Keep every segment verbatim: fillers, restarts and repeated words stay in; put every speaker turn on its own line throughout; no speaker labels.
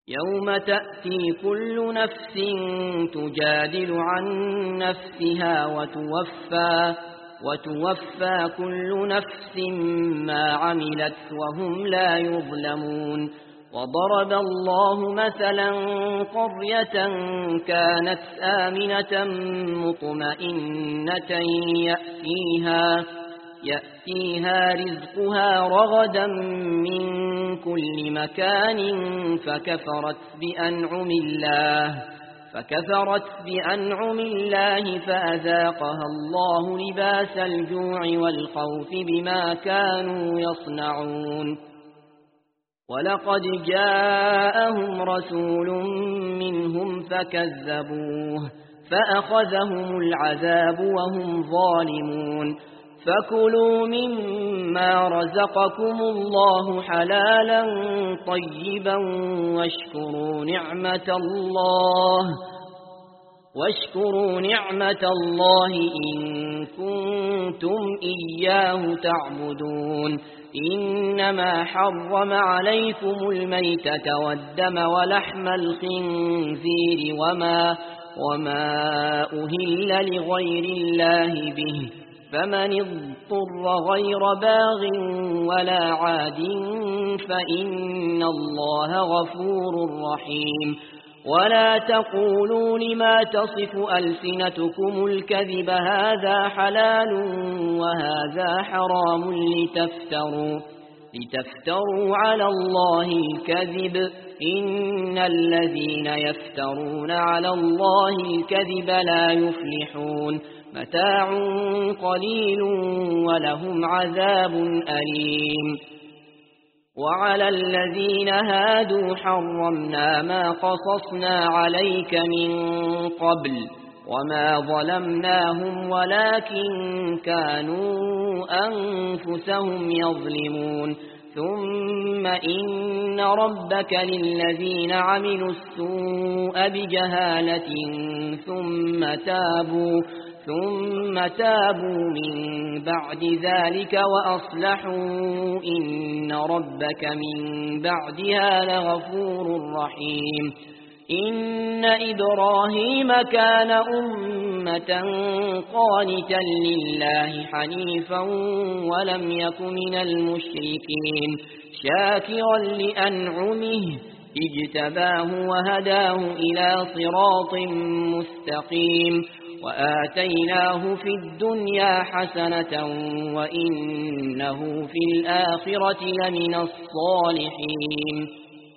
يوم تأتي كل نفس تجادل عن نفسها وتوفى, وتوفى كل نفس ما عملت وهم لا يظلمون. وضرب الله مثلا قرية كانت آمنة مطمئنة يأتيها, يأتيها رزقها رغدا من كل مكان فكفرت بأنعم الله فكفرت بأنعم الله فأذاقها الله لباس الجوع والخوف بما كانوا يصنعون. ولقد جاءهم رسول منهم فكذبوه فأخذهم العذاب وهم ظالمون. فكلوا مما رزقكم الله حلالا طيبا واشكروا نعمة الله واشكروا نعمة الله إن كنتم إياه تعبدون. إنما حرم عليكم الميتة والدم ولحم الخنزير وما, وما أهل لغير الله به، فمن اضطر غير باغ ولا عاد فإن الله غفور رحيم. ولا تقولوا لما تصف ألسنتكم الكذب هذا حلال وهذا حرام لتفتروا, لتفتروا على الله الكذب. إن الذين يفترون على الله الكذب لا يفلحون. متاع قليل ولهم عذاب أليم. وعلى الذين هادوا حرمنا ما قصصنا عليك من قبل وما ظلمناهم ولكن كانوا أنفسهم يظلمون. ثم إن ربك للذين عملوا السوء بجهالة ثم تابوا ثم تابوا من بعد ذلك وأصلحوا إن ربك من بعدها لغفور رحيم. إن إبراهيم كان أمة قانتا لله حنيفا ولم يك من المشركين شاكرا لأنعمه اجتباه وهداه إلى صراط مستقيم. وآتيناه في الدنيا حسنة وإنه في الآخرة لمن الصالحين.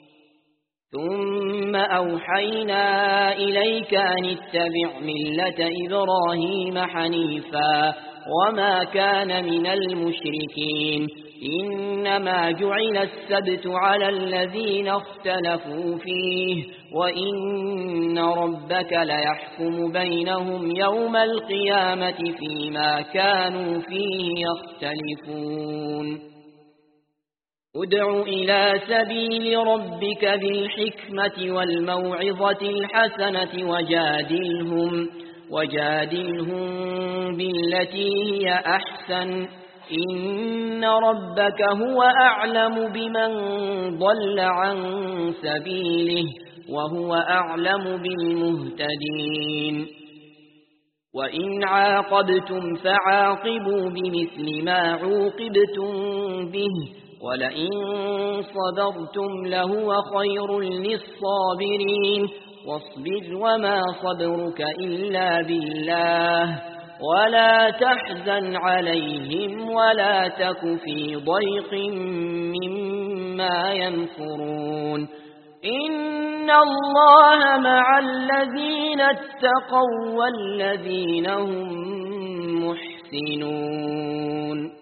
ثم أوحينا إليك أن اتبع ملة إبراهيم حنيفا وما كان من المشركين. إنما جعل السبت على الذين اختلفوا فيه وإن ربك ليحكم بينهم يوم القيامة فيما كانوا فيه يختلفون. ادع إلى سبيل ربك بالحكمة والموعظة الحسنة وجادلهم, وجادلهم بالتي هي أحسن. إن ربك هو أعلم بمن ضل عن سبيله وهو أعلم بالمهتدين. وإن عاقبتم فعاقبوا بمثل ما عوقبتم به ولئن صبرتم لهو خير للصابرين. واصبر وما صبرك إلا بالله ولا تحزن عليهم ولا تك في ضيق مما يمكرون. إن الله مع الذين اتقوا والذين هم محسنون.